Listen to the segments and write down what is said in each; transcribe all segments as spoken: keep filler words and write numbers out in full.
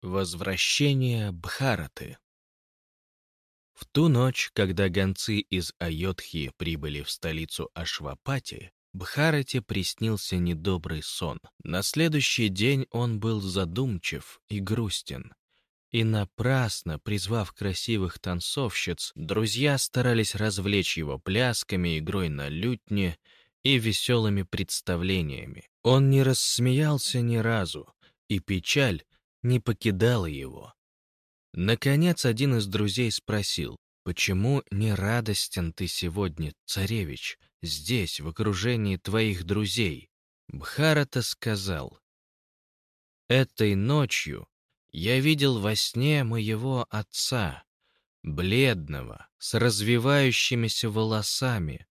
Возвращение Бхараты. В ту ночь, когда гонцы из Айодхи прибыли в столицу Ашвапати, Бхарате приснился недобрый сон. На следующий день он был задумчив и грустен. И напрасно, призвав красивых танцовщиц, друзья старались развлечь его плясками, игрой на лютне и веселыми представлениями. Он не рассмеялся ни разу, и печаль не покидала его. Наконец, один из друзей спросил: «Почему не радостен ты сегодня, царевич, здесь, в окружении твоих друзей?» Бхарата сказал: «Этой ночью я видел во сне моего отца, бледного, с развивающимися волосами.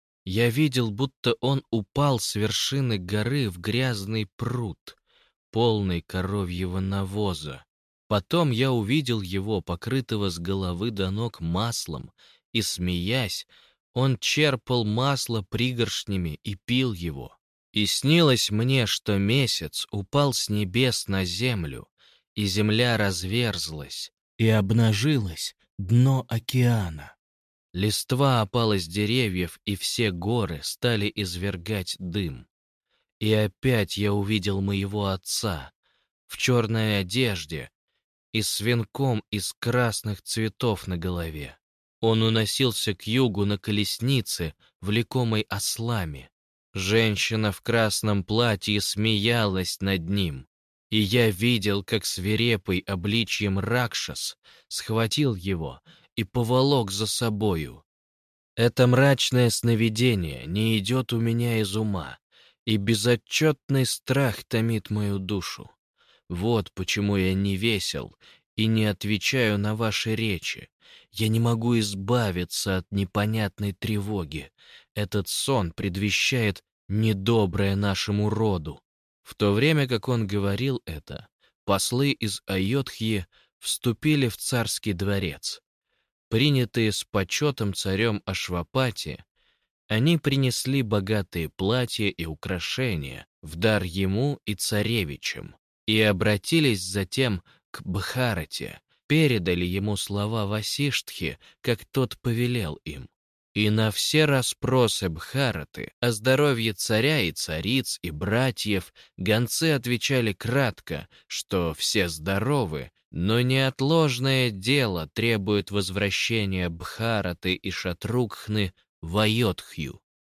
Я видел, будто он упал с вершины горы в грязный пруд, полный коровьего навоза. Потом я увидел его, покрытого с головы до ног маслом, и, смеясь, он черпал масло пригоршнями и пил его. И снилось мне, что месяц упал с небес на землю, и земля разверзлась, и обнажилось дно океана. Листва опала с деревьев, и все горы стали извергать дым. И опять я увидел моего отца в черной одежде и с венком из красных цветов на голове. Он уносился к югу на колеснице, влекомой ослами. Женщина в красном платье смеялась над ним, и я видел, как свирепый обличьем Ракшас схватил его и поволок за собою. Это мрачное сновидение не идет у меня из ума, и безотчетный страх томит мою душу. Вот почему я не весел и не отвечаю на ваши речи. Я не могу избавиться от непонятной тревоги. Этот сон предвещает недоброе нашему роду». В то время, как он говорил это, послы из Айодхи вступили в царский дворец. Принятые с почетом царем Ашвапати, они принесли богатые платья и украшения в дар ему и царевичам и обратились затем к Бхарате, передали ему слова Васиштхи, как тот повелел им. И на все расспросы Бхараты о здоровье царя и цариц и братьев гонцы отвечали кратко, что все здоровы, но неотложное дело требует возвращения Бхараты и Шатрукхны в Айодхью.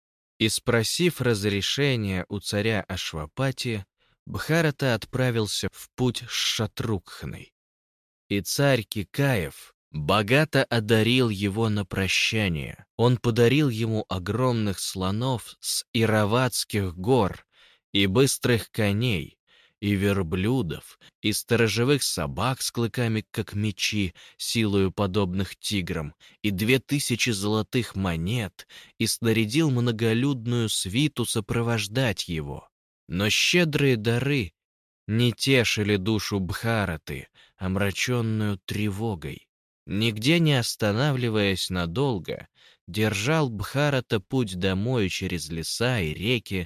И спросив разрешения у царя Ашвапати, Бхарата отправился в путь с Шатрукхной. И царь Кикаев богато одарил его на прощание. Он подарил ему огромных слонов с Ираватских гор и быстрых коней, и верблюдов, и сторожевых собак с клыками, как мечи, силою подобных тиграм, и две тысячи золотых монет, и снарядил многолюдную свиту сопровождать его. Но щедрые дары не тешили душу Бхараты, омраченную тревогой. Нигде не останавливаясь надолго, держал Бхарата путь домой через леса и реки,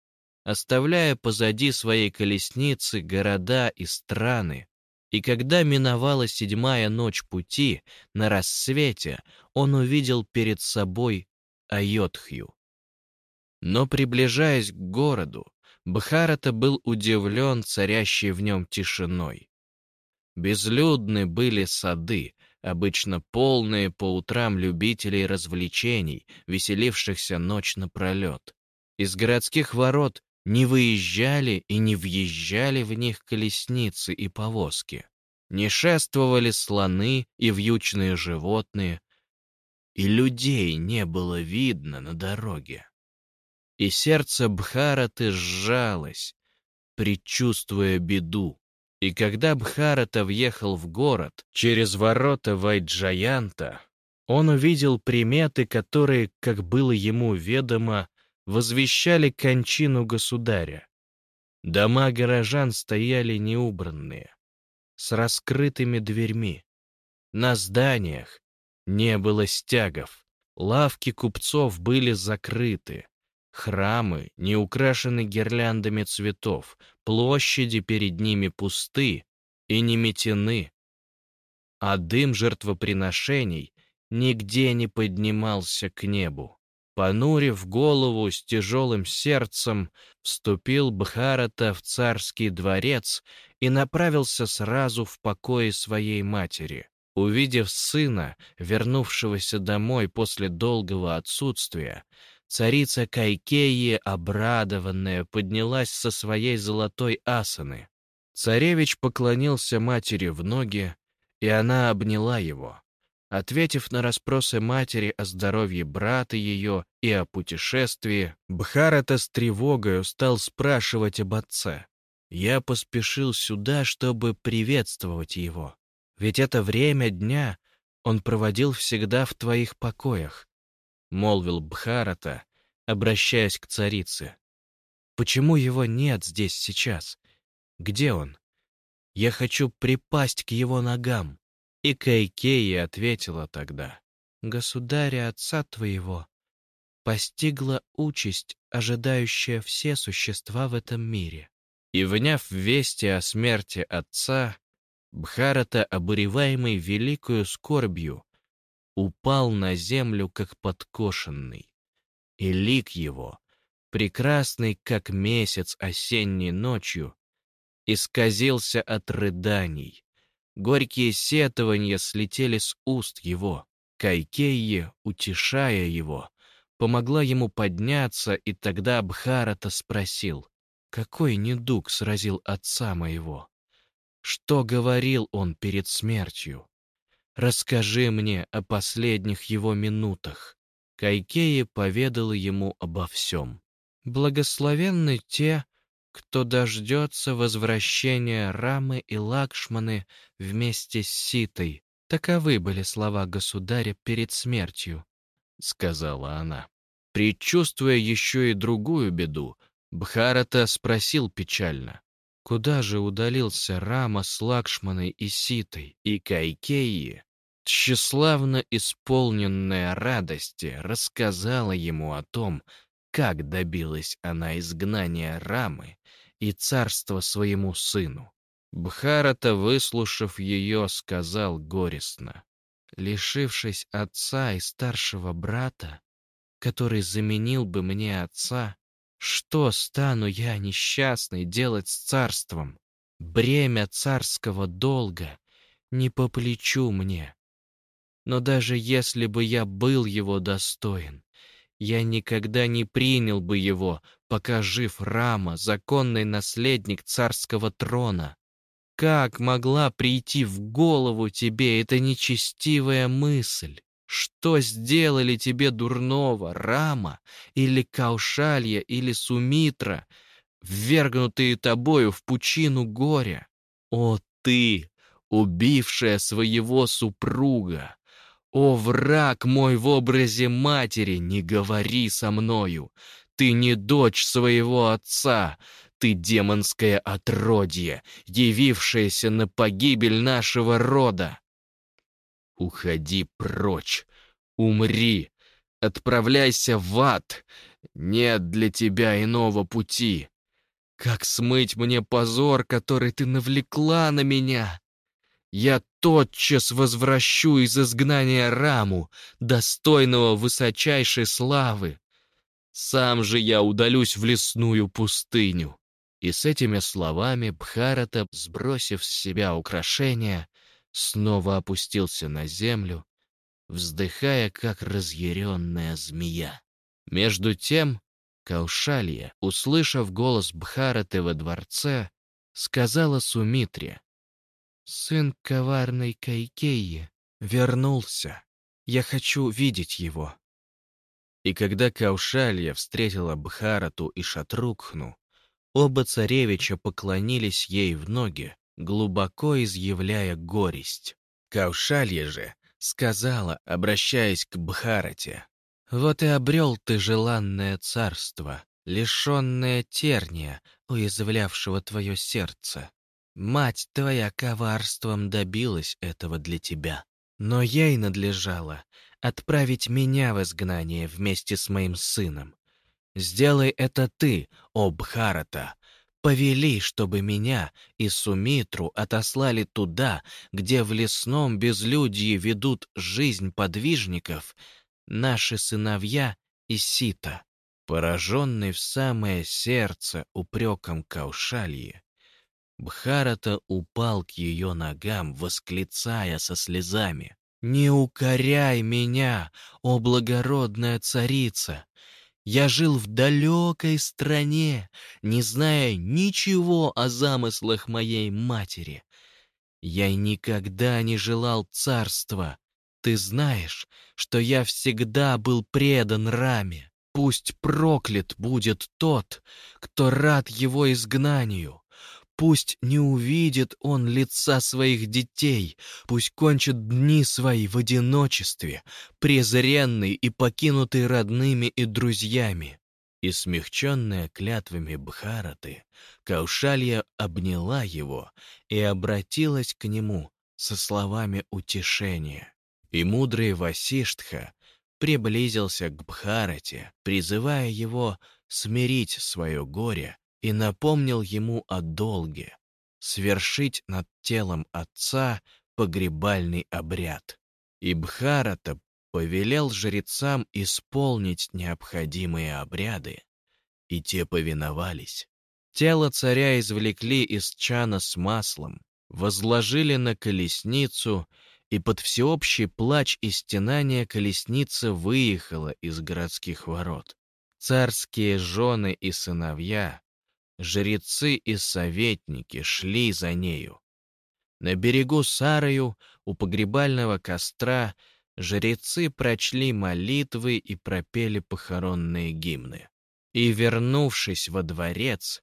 оставляя позади своей колесницы города и страны. И когда миновала седьмая ночь пути, на рассвете он увидел перед собой Айодхью. Но, приближаясь к городу, Бхарата был удивлен царящей в нем тишиной. Безлюдны были сады, обычно полные по утрам любителей развлечений, веселившихся ночь напролет. Из городских ворот не выезжали и не въезжали в них колесницы и повозки. Не шествовали слоны и вьючные животные, и людей не было видно на дороге. И сердце Бхараты сжалось, предчувствуя беду. И когда Бхарата въехал в город через ворота Вайджаянта, он увидел приметы, которые, как было ему ведомо, возвещали кончину государя. Дома горожан стояли неубранные, с раскрытыми дверьми. На зданиях не было стягов, лавки купцов были закрыты, храмы не украшены гирляндами цветов, площади перед ними пусты, и не метены, а дым жертвоприношений нигде не поднимался к небу. Понурив голову с тяжелым сердцем, вступил Бхарата в царский дворец и направился сразу в покои своей матери. Увидев сына, вернувшегося домой после долгого отсутствия, царица Кайкеи, обрадованная, поднялась со своей золотой асаны. Царевич поклонился матери в ноги, и она обняла его. Ответив на расспросы матери о здоровье брата ее и о путешествии, Бхарата с тревогою стал спрашивать об отце. «Я поспешил сюда, чтобы приветствовать его. Ведь это время дня он проводил всегда в твоих покоях», — молвил Бхарата, обращаясь к царице. «Почему его нет здесь сейчас? Где он? Я хочу припасть к его ногам». И Кайкеи ответила тогда: «Государя отца твоего постигла участь, ожидающая все существа в этом мире». И, вняв вести о смерти отца, Бхарата, обуреваемый великою скорбью, упал на землю, как подкошенный, и лик его, прекрасный, как месяц осенней ночью, исказился от рыданий. Горькие сетования слетели с уст его. Кайкеи, утешая его, помогла ему подняться, и тогда Бхарата спросил: «Какой недуг сразил отца моего? Что говорил он перед смертью? Расскажи мне о последних его минутах». Кайкеи поведала ему обо всем. «Благословенны те, кто дождется возвращения Рамы и Лакшманы вместе с Ситой. Таковы были слова государя перед смертью», — сказала она. Предчувствуя еще и другую беду, Бхарата спросил печально: «Куда же удалился Рама с Лакшманой и Ситой?» И Кайкеи, тщеславно исполненная радости, рассказала ему о том, как добилась она изгнания Рамы и царства своему сыну. Бхарата, выслушав ее, сказал горестно: «Лишившись отца и старшего брата, который заменил бы мне отца, что стану я, несчастный, делать с царством? Бремя царского долга не по плечу мне. Но даже если бы я был его достоин, я никогда не принял бы его, пока жив Рама, законный наследник царского трона. Как могла прийти в голову тебе эта нечестивая мысль? Что сделали тебе дурного Рама или Каушалья или Сумитра, ввергнутые тобою в пучину горя? О ты, убившая своего супруга! О, враг мой в образе матери, не говори со мною! Ты не дочь своего отца, ты демонское отродье, явившееся на погибель нашего рода. Уходи прочь, умри, отправляйся в ад, нет для тебя иного пути. Как смыть мне позор, который ты навлекла на меня? Я тотчас возвращу из изгнания Раму, достойного высочайшей славы. Сам же я удалюсь в лесную пустыню». И с этими словами Бхарата, сбросив с себя украшения, снова опустился на землю, вздыхая, как разъяренная змея. Между тем Каушалья, услышав голос Бхараты во дворце, сказала Сумитре: «Сын коварной Кайкеи вернулся. Я хочу видеть его». И когда Каушалья встретила Бхарату и Шатрукхну, оба царевича поклонились ей в ноги, глубоко изъявляя горесть. Каушалья же сказала, обращаясь к Бхарате: «Вот и обрел ты желанное царство, лишенное терния, уязвлявшего твое сердце. Мать твоя коварством добилась этого для тебя, но ей надлежало отправить меня в изгнание вместе с моим сыном. Сделай это ты, о Бхарата, повели, чтобы меня и Сумитру отослали туда, где в лесном безлюдье ведут жизнь подвижников наши сыновья и Сита. Пораженный в самое сердце упреком Каушальи, Бхарата упал к ее ногам, восклицая со слезами: «Не укоряй меня, о благородная царица! Я жил в далекой стране, не зная ничего о замыслах моей матери. Я никогда не желал царства. Ты знаешь, что я всегда был предан Раме. Пусть проклят будет тот, кто рад его изгнанию. Пусть не увидит он лица своих детей, пусть кончит дни свои в одиночестве, презренный и покинутый родными и друзьями». И, смягченная клятвами Бхараты, Каушалья обняла его и обратилась к нему со словами утешения. И мудрый Васиштха приблизился к Бхарате, призывая его смирить свое горе, и напомнил ему о долге — свершить над телом отца погребальный обряд. И Бхарата повелел жрецам исполнить необходимые обряды, и те повиновались. Тело царя извлекли из чана с маслом, возложили на колесницу, и под всеобщий плач и стенание колесница выехала из городских ворот. Царские жены и сыновья, жрецы и советники шли за нею. На берегу Сараю, у погребального костра, жрецы прочли молитвы и пропели похоронные гимны. И, вернувшись во дворец,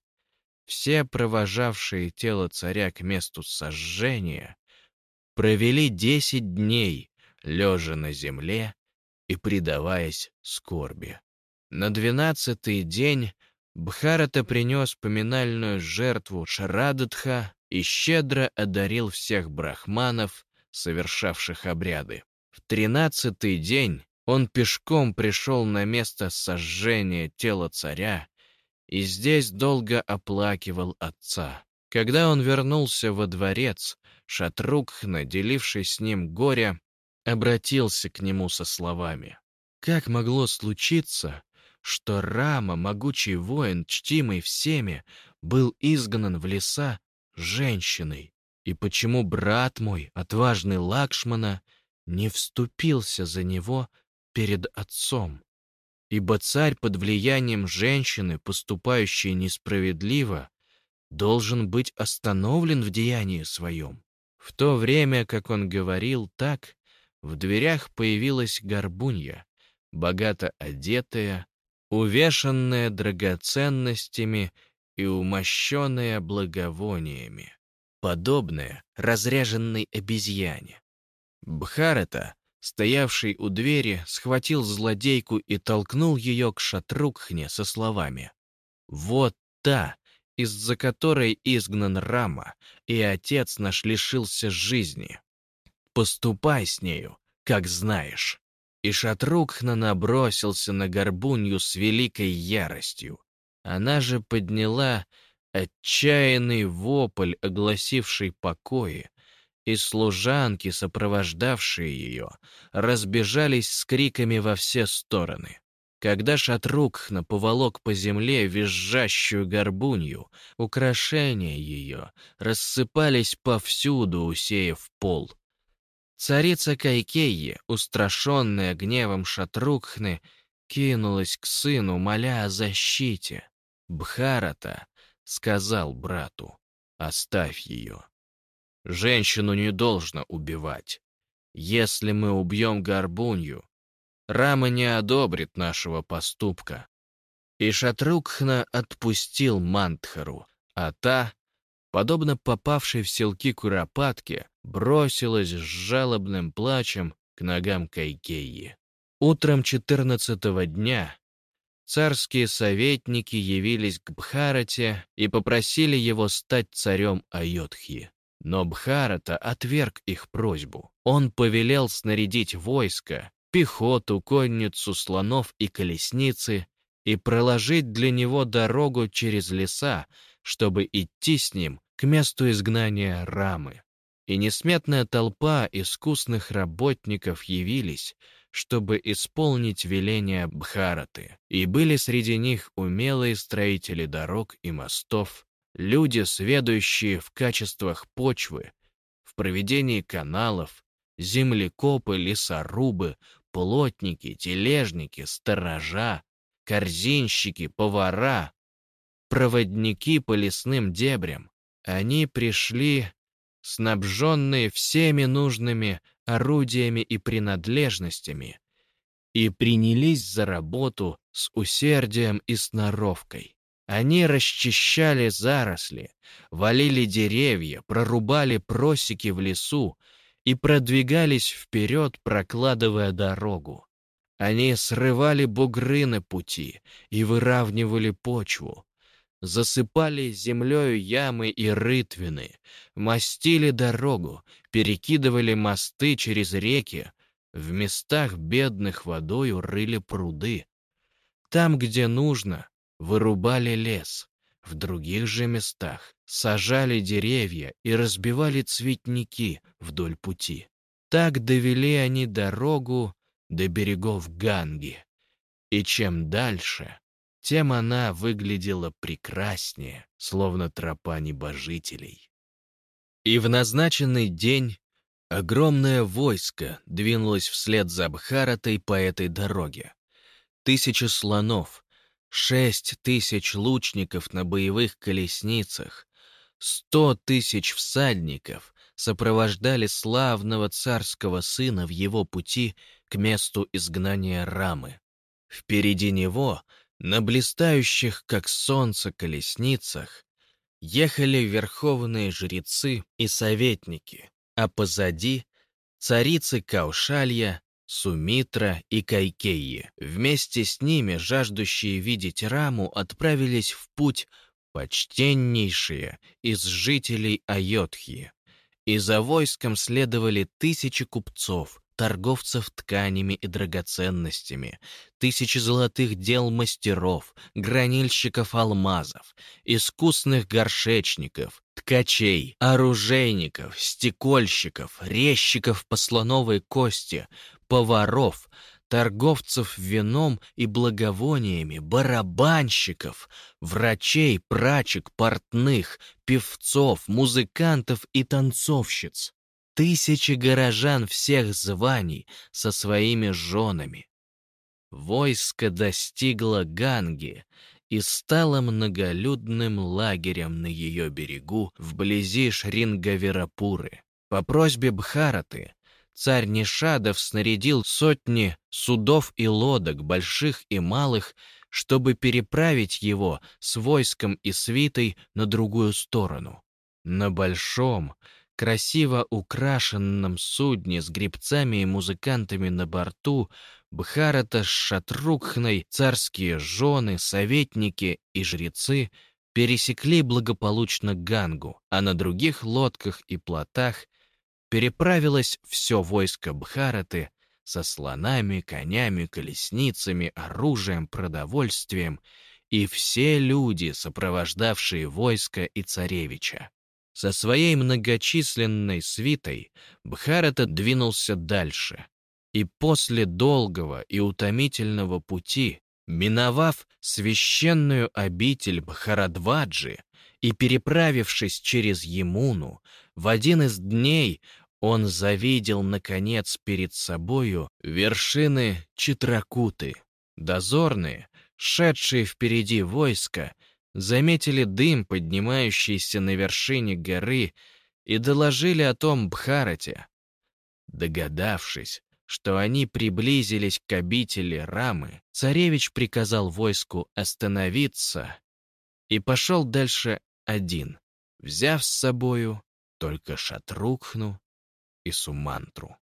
все провожавшие тело царя к месту сожжения провели десять дней, лежа на земле и предаваясь скорби. На двенадцатый день Бхарата принес поминальную жертву Шарадатха и щедро одарил всех брахманов, совершавших обряды. В тринадцатый день он пешком пришел на место сожжения тела царя и здесь долго оплакивал отца. Когда он вернулся во дворец, Шатрукхна, деливший с ним горе, обратился к нему со словами: «Как могло случиться, что Рама, могучий воин, чтимый всеми, был изгнан в леса женщиной? И почему брат мой, отважный Лакшмана, не вступился за него перед отцом? Ибо царь под влиянием женщины, поступающей несправедливо, должен быть остановлен в деянии своем». В то время, как он говорил так, в дверях появилась горбунья, богато одетая, увешанная драгоценностями и умощенная благовониями, подобная разряженной обезьяне. Бхарата, стоявший у двери, схватил злодейку и толкнул ее к Шатрукхне со словами: «Вот та, из-за которой изгнан Рама, и отец наш лишился жизни. Поступай с нею, как знаешь». И Шатрукхна набросился на горбунью с великой яростью. Она же подняла отчаянный вопль, огласивший покои, и служанки, сопровождавшие ее, разбежались с криками во все стороны. Когда Шатрукхна поволок по земле визжащую горбунью, украшения ее рассыпались повсюду, усеяв пол. Царица Кайкейи, устрашенная гневом Шатрукхны, кинулась к сыну, моля о защите. Бхарата сказал брату: «Оставь ее. Женщину не должно убивать. Если мы убьем горбунью, Рама не одобрит нашего поступка». И Шатрукхна отпустил Мантхару, а та, подобно попавшей в селки куропатке, бросилась с жалобным плачем к ногам Кайкейи. Утром четырнадцатого дня царские советники явились к Бхарате и попросили его стать царем Айодхи. Но Бхарата отверг их просьбу. Он повелел снарядить войско, пехоту, конницу, слонов и колесницы и проложить для него дорогу через леса, чтобы идти с ним к месту изгнания Рамы. И несметная толпа искусных работников явились, чтобы исполнить веления Бхараты. И были среди них умелые строители дорог и мостов, люди, сведущие в качествах почвы, в проведении каналов, землекопы, лесорубы, плотники, тележники, сторожа, корзинщики, повара, проводники по лесным дебрям. Они пришли, снабженные всеми нужными орудиями и принадлежностями, и принялись за работу с усердием и сноровкой. Они расчищали заросли, валили деревья, прорубали просеки в лесу и продвигались вперед, прокладывая дорогу. Они срывали бугры на пути и выравнивали почву, засыпали землею ямы и рытвины, мастили дорогу, перекидывали мосты через реки, в местах, бедных водою, рыли пруды. Там, где нужно, вырубали лес, в других же местах сажали деревья и разбивали цветники вдоль пути. Так довели они дорогу до берегов Ганги, и чем дальше, тем она выглядела прекраснее, словно тропа небожителей. И в назначенный день огромное войско двинулось вслед за Бхаратой по этой дороге. Тысячи слонов, шесть тысяч лучников на боевых колесницах, сто тысяч всадников сопровождали славного царского сына в его пути к месту изгнания Рамы. Впереди него, на блистающих, как солнце, колесницах, ехали верховные жрецы и советники, а позади — царицы Каушалья, Сумитра и Кайкейи. Вместе с ними, жаждущие видеть Раму, отправились в путь почтеннейшие из жителей Айодхи. И за войском следовали тысячи купцов, торговцев тканями и драгоценностями, тысячи золотых дел мастеров, гранильщиков алмазов, искусных горшечников, ткачей, оружейников, стекольщиков, резчиков по слоновой кости, поваров, торговцев вином и благовониями, барабанщиков, врачей, прачек, портных, певцов, музыкантов и танцовщиц. Тысячи горожан всех званий со своими женами. Войско достигло Ганги и стало многолюдным лагерем на ее берегу вблизи Шрингавирапуры. По просьбе Бхараты царь Нишадов снарядил сотни судов и лодок, больших и малых, чтобы переправить его с войском и свитой на другую сторону. На большом, красиво украшенном судне с гребцами и музыкантами на борту Бхарата с Шатрукхной, царские жены, советники и жрецы пересекли благополучно Гангу, а на других лодках и плотах переправилось все войско Бхараты со слонами, конями, колесницами, оружием, продовольствием и все люди, сопровождавшие войско и царевича. Со своей многочисленной свитой Бхарата двинулся дальше, и после долгого и утомительного пути, миновав священную обитель Бхарадваджи и переправившись через Ямуну, в один из дней он завидел, наконец, перед собою вершины Читракуты. Дозорные, шедшие впереди войска, заметили дым, поднимающийся на вершине горы, и доложили о том Бхарате. Догадавшись, что они приблизились к обители Рамы, царевич приказал войску остановиться и пошел дальше один, взяв с собою только Шатрукхну и Сумантру.